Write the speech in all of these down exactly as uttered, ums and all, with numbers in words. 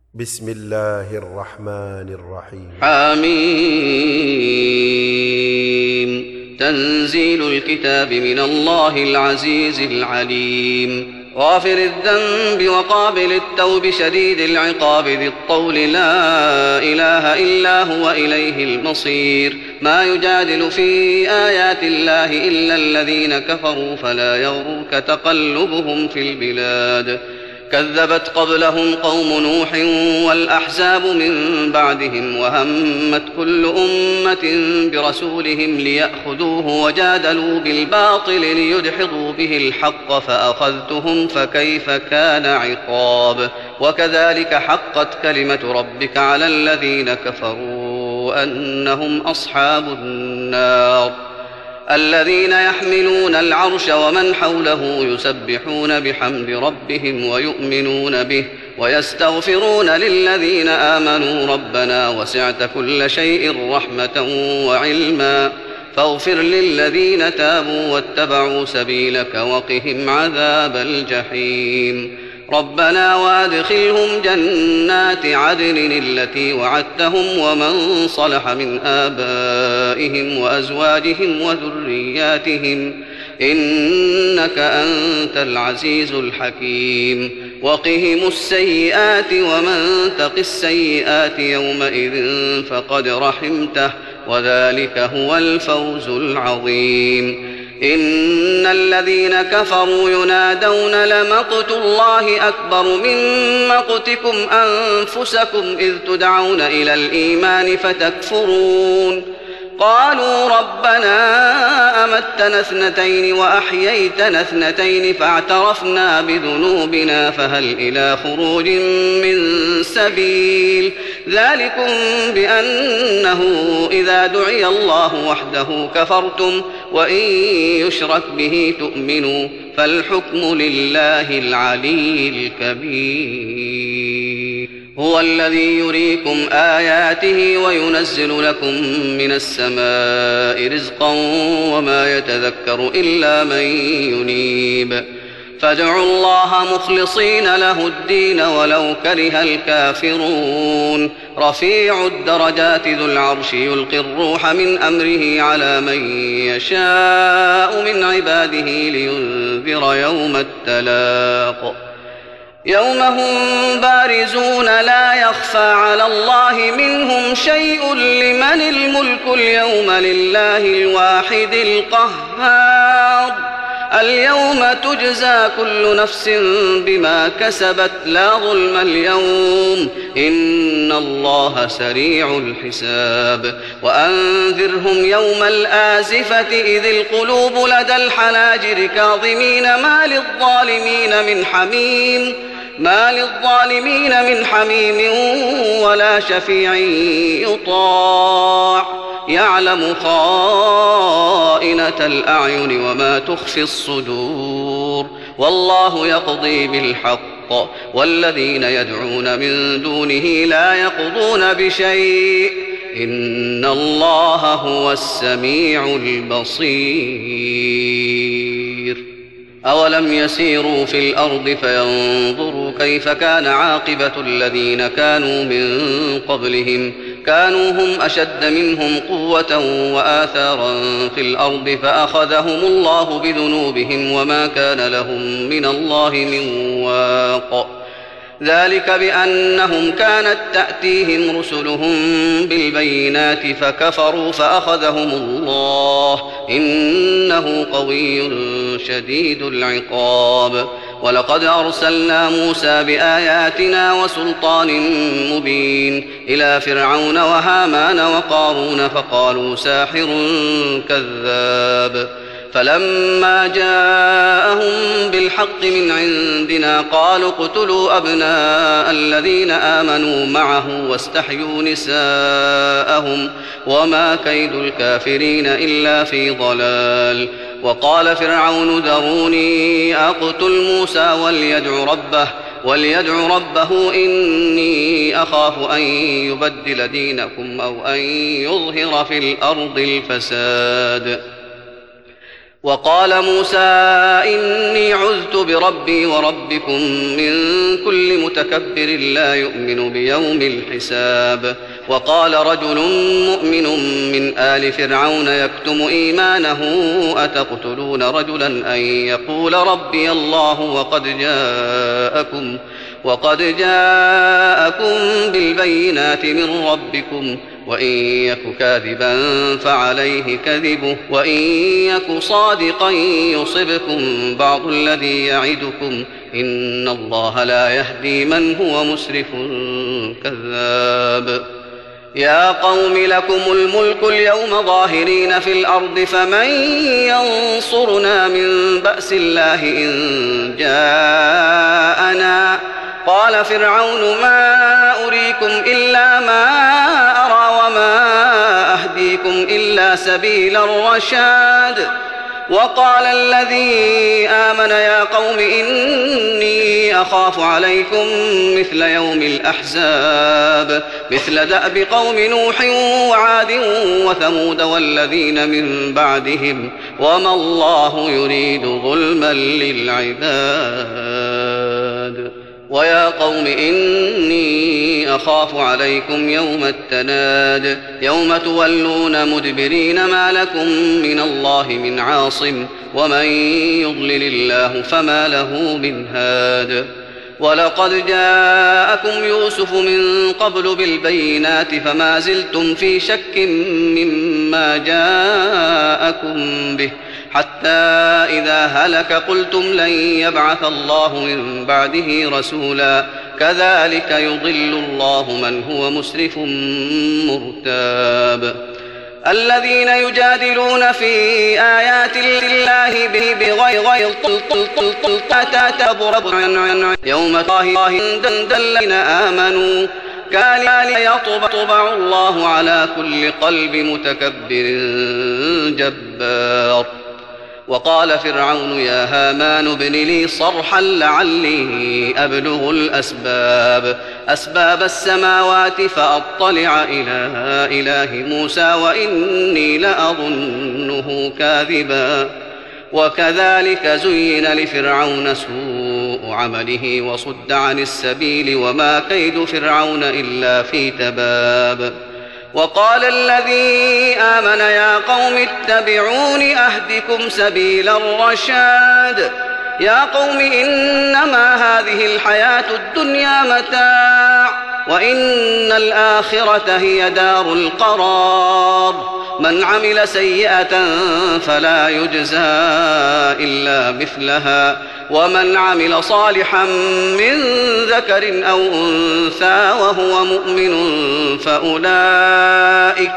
بسم الله الرحمن الرحيم. حميم. تنزيل الكتاب من الله العزيز العليم. غافر الذنب وقابل التوب شديد العقاب ذي الطول لا إله إلا هو إليه المصير. ما يجادل في آيات الله إلا الذين كفروا فلا يغرك تقلبهم في البلاد. كذبت قبلهم قوم نوح والأحزاب من بعدهم وهمت كل أمة برسولهم ليأخذوه وجادلوا بالباطل ليدحضوا به الحق فأخذتهم فكيف كان عقاب. وكذلك حقت كلمة ربك على الذين كفروا أنهم أصحاب النار. الذين يحملون العرش ومن حوله يسبحون بحمد ربهم ويؤمنون به ويستغفرون للذين آمنوا ربنا وسعت كل شيء رحمة وعلما فاغفر للذين تابوا واتبعوا سبيلك وقهم عذاب الجحيم. ربنا وادخلهم جنات عدن التي وعدتهم ومن صلح من آبائهم وأزواجهم وذرياتهم إنك أنت العزيز الحكيم. وقهم السيئات ومن تق السيئات يومئذ فقد رحمته وذلك هو الفوز العظيم. إن الذين كفروا ينادون لمقت الله أكبر من مقتكم أنفسكم إذ تدعون إلى الإيمان فتكفرون. قالوا ربنا أمتنا اثنتين وأحييتنا اثنتين فاعترفنا بذنوبنا فهل إلى خروج من سبيل. ذلكم بأنه إذا دعي الله وحده كفرتم وإن يشرك به تؤمنوا فالحكم لله العلي الكبير. هو الذي يريكم آياته وينزل لكم من السماء رزقا وما يتذكر إلا من ينيب. فادعوا الله مخلصين له الدين ولو كره الكافرون. رفيع الدرجات ذو العرش يلقي الروح من أمره على من يشاء من عباده لينذر يوم التلاق. يوم هم بارزون لا يخفى على الله منهم شيء لمن الملك اليوم لله الواحد القهار. اليوم تجزى كل نفس بما كسبت لا ظلم اليوم إن الله سريع الحساب. وأنذرهم يوم الآزفة إذ القلوب لدى الحناجر كاظمين ما للظالمين من حميم ما للظالمين من حميم ولا شفيع يطاع يعلم خائنة الأعين وما تخفي الصدور. والله يقضي بالحق والذين يدعون من دونه لا يقضون بشيء إن الله هو السميع البصير. أولم يسيروا في الأرض فينظروا كيف كان عاقبة الذين كانوا من قبلهم كانوا هم أشد منهم قوة وآثارا في الأرض فأخذهم الله بذنوبهم وما كان لهم من الله من واق. ذلك بأنهم كانت تأتيهم رسلهم بالبينات فكفروا فأخذهم الله إنه قوي شديد العقاب. ولقد أرسلنا موسى بآياتنا وسلطان مبين إلى فرعون وهامان وقارون فقالوا ساحر كذاب. فلما جاءهم بالحق من عندنا قالوا اقتلوا أبناء الذين آمنوا معه واستحيوا نساءهم وما كيد الكافرين إلا في ضلال. وقال فرعون ذروني أقتل موسى وليدع ربه وليدع ربه إني أخاف أن يبدل دينكم أو أن يظهر في الأرض الفساد. وقال موسى إني عذت بربي وربكم من كل متكبر لا يؤمن بيوم الحساب. وقال رجل مؤمن من آل فرعون يكتم إيمانه أتقتلون رجلا أن يقول ربي الله وقد جاءكم وقد جاءكم بالبينات من ربكم وإن يك كاذبا فعليه كذبه وإن يك صادقا يصبكم بعض الذي يعدكم إن الله لا يهدي من هو مسرف كذاب. يا قوم لكم الملك اليوم ظاهرين في الأرض فمن ينصرنا من بأس الله إن جاءنا. قال فرعون ما أريكم إلا ما أرى وما أهديكم إلا سبيل الرشاد. وقال الذي آمن يا قوم إني أخاف عليكم مثل يوم الأحزاب مثل دأب قوم نوح وعاد وثمود والذين من بعدهم وما الله يريد ظلما للعباد. ويا قوم إني أخاف عليكم يوم التناد يوم تولون مدبرين ما لكم من الله من عاصم ومن يضلل الله فما له من هاد. ولقد جاءكم يوسف من قبل بالبينات فما زلتم في شك مما جاءكم به حتى إذا هلك قلتم لن يبعث الله من بعده رسولا كذلك يضل الله من هو مسرف مرتاب. الذين يجادلون في آيات الله بغير يوم طاهند الذين آمنوا كان يطبع الله على كل قلب متكبر جبار. وقال فرعون يا هامان ابن لي صرحا لعلي أبلغ الأسباب أسباب السماوات فأطلع إلى إله موسى وإني لأظنه كاذبا. وكذلك زين لفرعون سوء عمله وصد عن السبيل وما كيد فرعون إلا في تباب. وقال الذي آمن يا قوم اتبعون أهدكم سبيل الرشاد. يا قوم إنما هذه الحياة الدنيا متاع وإن الآخرة هي دار القرار. من عمل سيئة فلا يجزى إلا مثلها ومن عمل صالحا من ذكر أو أنثى وهو مؤمن فأولئك,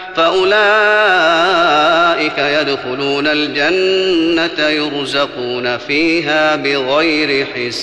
فأولئك يدخلون الجنة يرزقون فيها بغير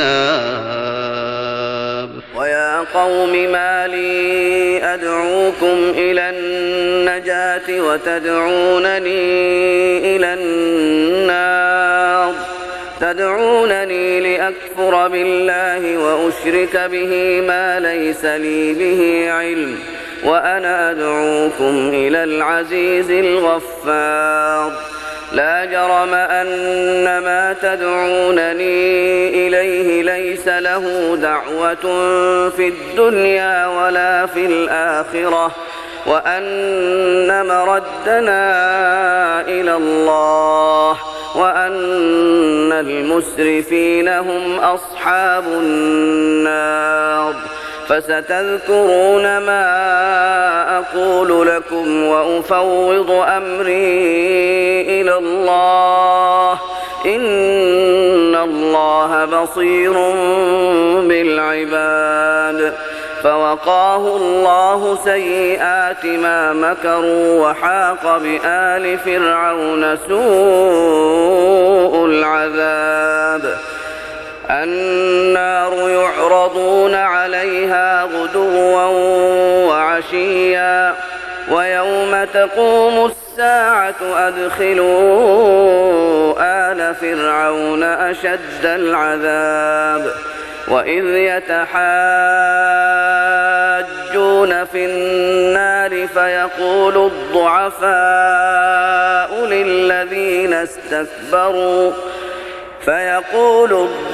حساب. ويا قوم ما لي أدعوكم إلى النجاة وتدعونني إلى النار تدعونني لأكفر بالله وأشرك به ما ليس لي به علم وأنا أدعوكم إلى العزيز الغفار. لا جرم أن ما تدعونني إليه ليس له دعوة في الدنيا ولا في الآخرة وأن مردنا إلى الله وأن المسرفين هم أصحاب النار. فستذكرون ما أقول لكم وأفوض أمري إلى الله إن الله بصير بالعباد. فوقاه الله سيئات ما مكروا وحاق بآل فرعون سوء العذاب. النار يعرضون عليها غدوا وعشيا ويوم تقوم الساعة أدخلوا آل فرعون أشد العذاب. وإذ يتحاجون في النار فيقول الضعفاء لله الذين استكبروا فيقول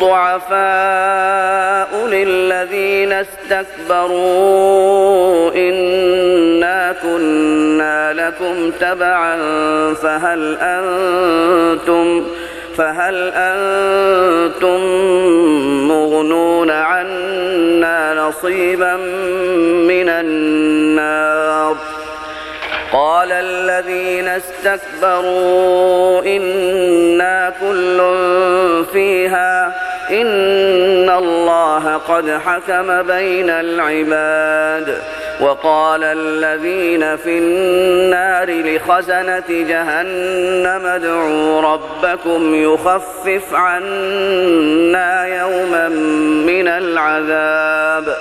الضعفاء للذين استكبروا إنا كنا لكم تبعا فهل أنتم فهل أنتم مغنون عنا نصيبا من النار قال الذين استكبروا إنا كل فيها إن الله قد حكم بين العباد وقال الذين في النار لخزنة جهنم ادعوا ربكم يخفف عنا يوما من العذاب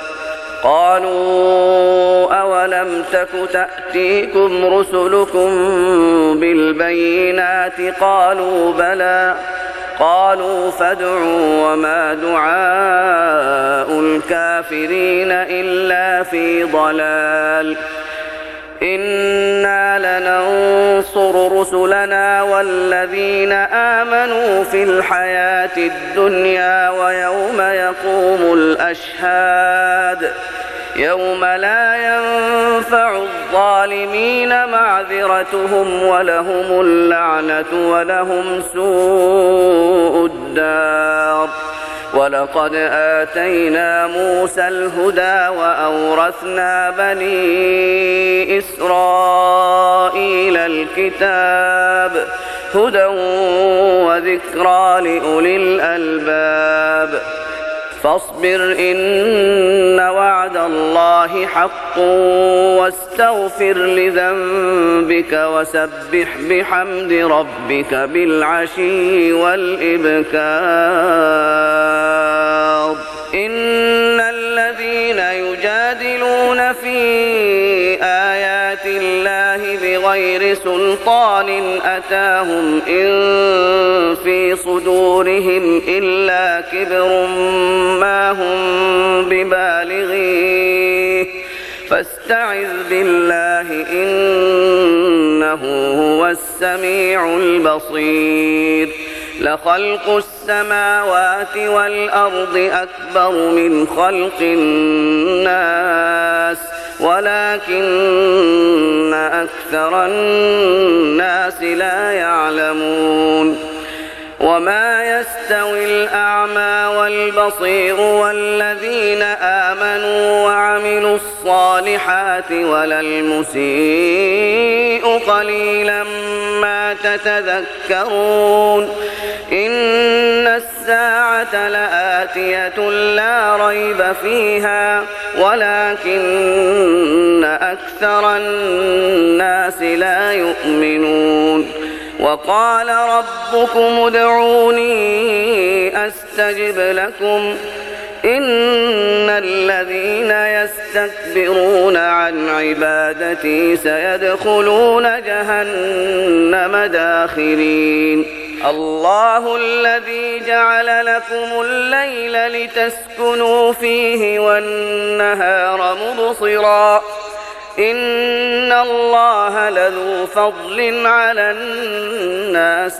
قالوا أولم تك تأتيكم رسلكم بالبينات قالوا بلى قالوا فادعوا وما دعاء الكافرين إلا في ضلال إنا لننصر رسلنا والذين آمنوا في الحياة الدنيا ويوم يقوم الأشهاد يوم لا ينفع الظالمين معذرتهم ولهم اللعنة ولهم سوء الدار ولقد آتينا موسى الهدى وأورثنا بني إسرائيل الكتاب هدى وذكرى لأولي الألباب فاصبر إن وعد الله حق واستغفر لذنبك وسبح بحمد ربك بالعشي والإبكار إن الذين يجادلون في آيات الله بغير سلطان أتاهم إن في صدورهم إلا كبر ما هم ببالغيه فاستعذ بالله إنه هو السميع البصير لخلق السماوات والأرض أكبر من خلق الناس ولكن أكثر الناس لا يعلمون وما يستوي الأعمى والبصير والذين آمنوا وعملوا الصالحات ولا المسيء قليلا ما تتذكرون إن الساعة لآتية لا ريب فيها ولكن أكثر الناس لا يؤمنون وقال ربكم ادعوني أستجب لكم إن الذين يستكبرون عن عبادتي سيدخلون جهنم داخرين الله الذي جعل لكم الليل لتسكنوا فيه والنهار مبصرا إن الله لذو فضل على الناس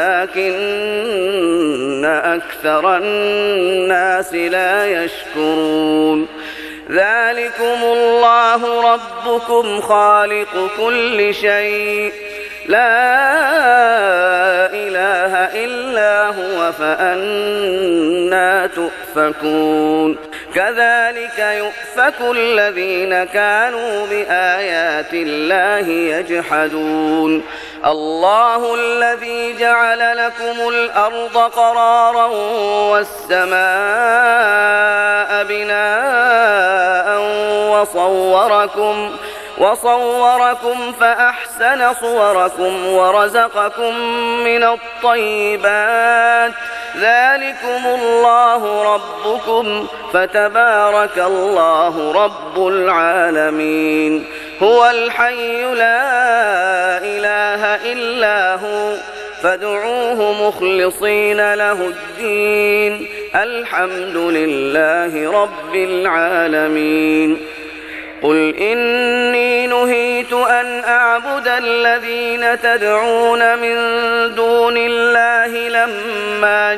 ولكن أكثر الناس لا يشكرون ذلكم الله ربكم خالق كل شيء لا إله إلا هو فأنى تؤفكون كذلك يؤفك الذين كانوا بآيات الله يجحدون الله الذي جعل لكم الأرض قرارا والسماء بناء وصوركم وصوركم فأحسن صوركم ورزقكم من الطيبات ذلكم الله ربكم فتبارك الله رب العالمين هو الحي لا إله إلا هو فادعوه مخلصين له الدين الحمد لله رب العالمين قل إني نهيت أن أعبد الذين تدعون من دون الله لما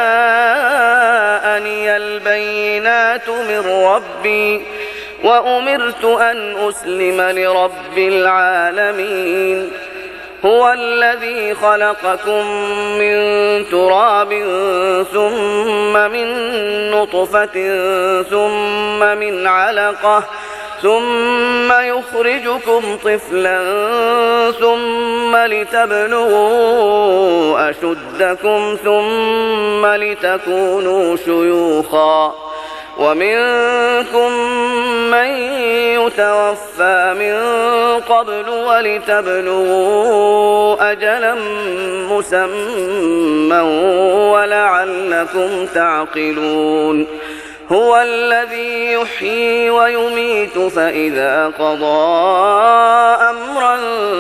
جاءني البينات من ربي وأمرت أن أسلم لرب العالمين هو الذي خلقكم من تراب ثم من نطفة ثم من علقة ثم يخرجكم طفلا ثم لتبلغوا أشدكم ثم لتكونوا شيوخا ومنكم من يتوفى من قبل ولتبلغوا أجلا مسمى ولعلكم تعقلون هو الذي يحيي ويميت فإذا قضى أمرا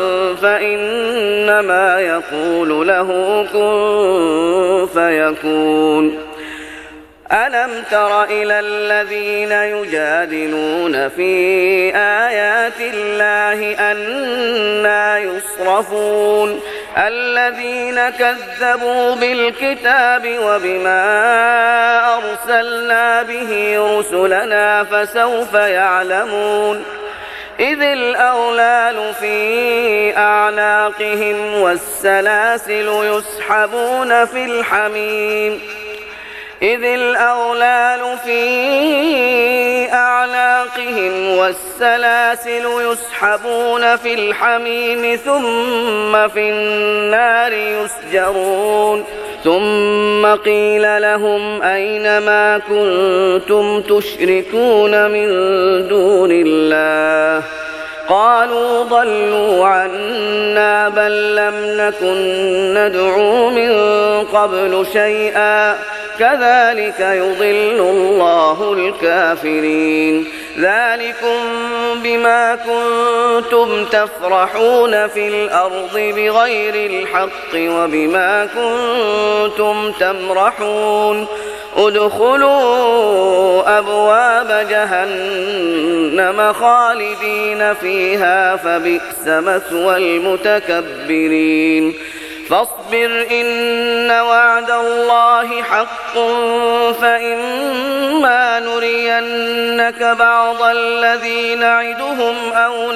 فإنما يقول له كن فيكون ألم تر إلى الذين يجادلون في آيات الله أنى يصرفون الذين كذبوا بالكتاب وبما أرسلنا به رسلنا فسوف يعلمون إذ الأغلال في أعناقهم والسلاسل يسحبون في الحميم إذ الأغلال في أعناقهم والسلاسل يسحبون في الحميم ثم في النار يسجرون ثم قيل لهم أين ما كنتم تشركون من دون الله قالوا ضلوا عنا بل لم نكن ندعو من قبل شيئا كذلك يضل الله الكافرين ذلكم بما كنتم تفرحون في الأرض بغير الحق وبما كنتم تمرحون ادخلوا أبواب جهنم خالدين فيها فبئس مثوى المتكبرين فاصبر إن وعد الله حق فإما نرينك بعض الذي نعدهم أو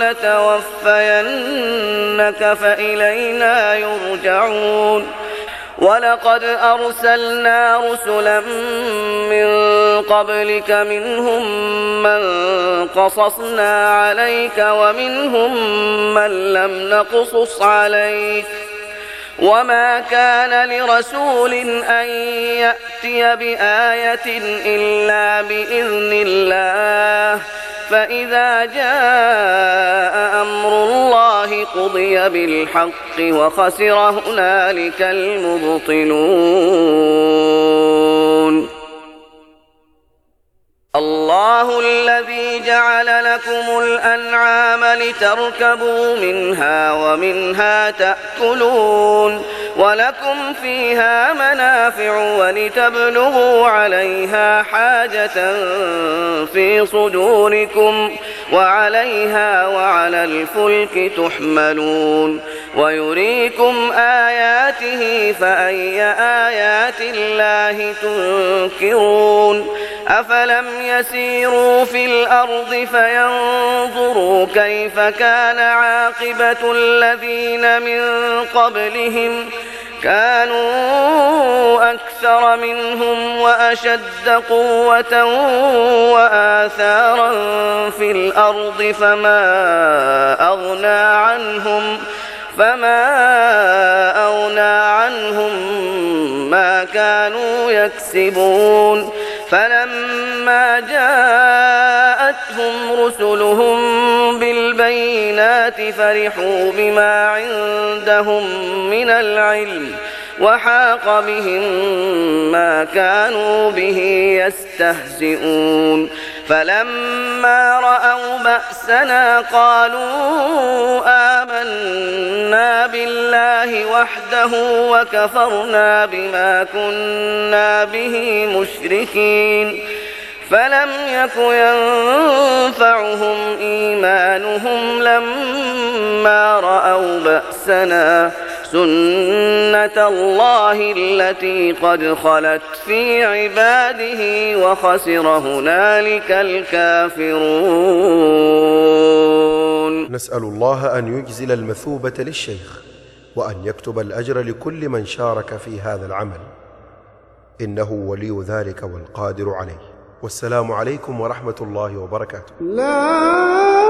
نتوفينك فإلينا يرجعون ولقد أرسلنا رسلا من قبلك منهم من قصصنا عليك ومنهم من لم نقصص عليك وما كان لرسول أن يأتي بآية إلا بإذن الله فإذا جاء أمر الله قضي بالحق وخسر هنالك المبطلون الله الذي جعل لكم الأنعام لتركبوا منها ومنها تأكلون ولكم فيها منافع ولتبلغوا عليها حاجة في صدوركم وعليها وعلى الفلك تحملون ويريكم آياته فأي آيات الله تنكرون أفلم يسيروا في الأرض فينظروا كيف كان عاقبة الذين من قبلهم كانوا أكثر منهم وأشد قوة وآثارا في الأرض فما أغنى عنهم فما أغنى عنهم ما كانوا يكسبون فلما جاءتهم رسلهم بالبينات فرحوا بما عندهم من العلم وحاق بهم ما كانوا به يستهزئون فلما رأوا بأسنا قالوا آمنا بالله وحده وكفرنا بما كنا به مشركين فلم يك ينفعهم إيمانهم لما رأوا بأسنا سنة الله التي قد خلت في عباده وخسر هنالك الكافرون. نسأل الله أن يجزل المثوبة للشيخ وأن يكتب الأجر لكل من شارك في هذا العمل، إنه ولي ذلك والقادر عليه. والسلام عليكم ورحمة الله وبركاته. لا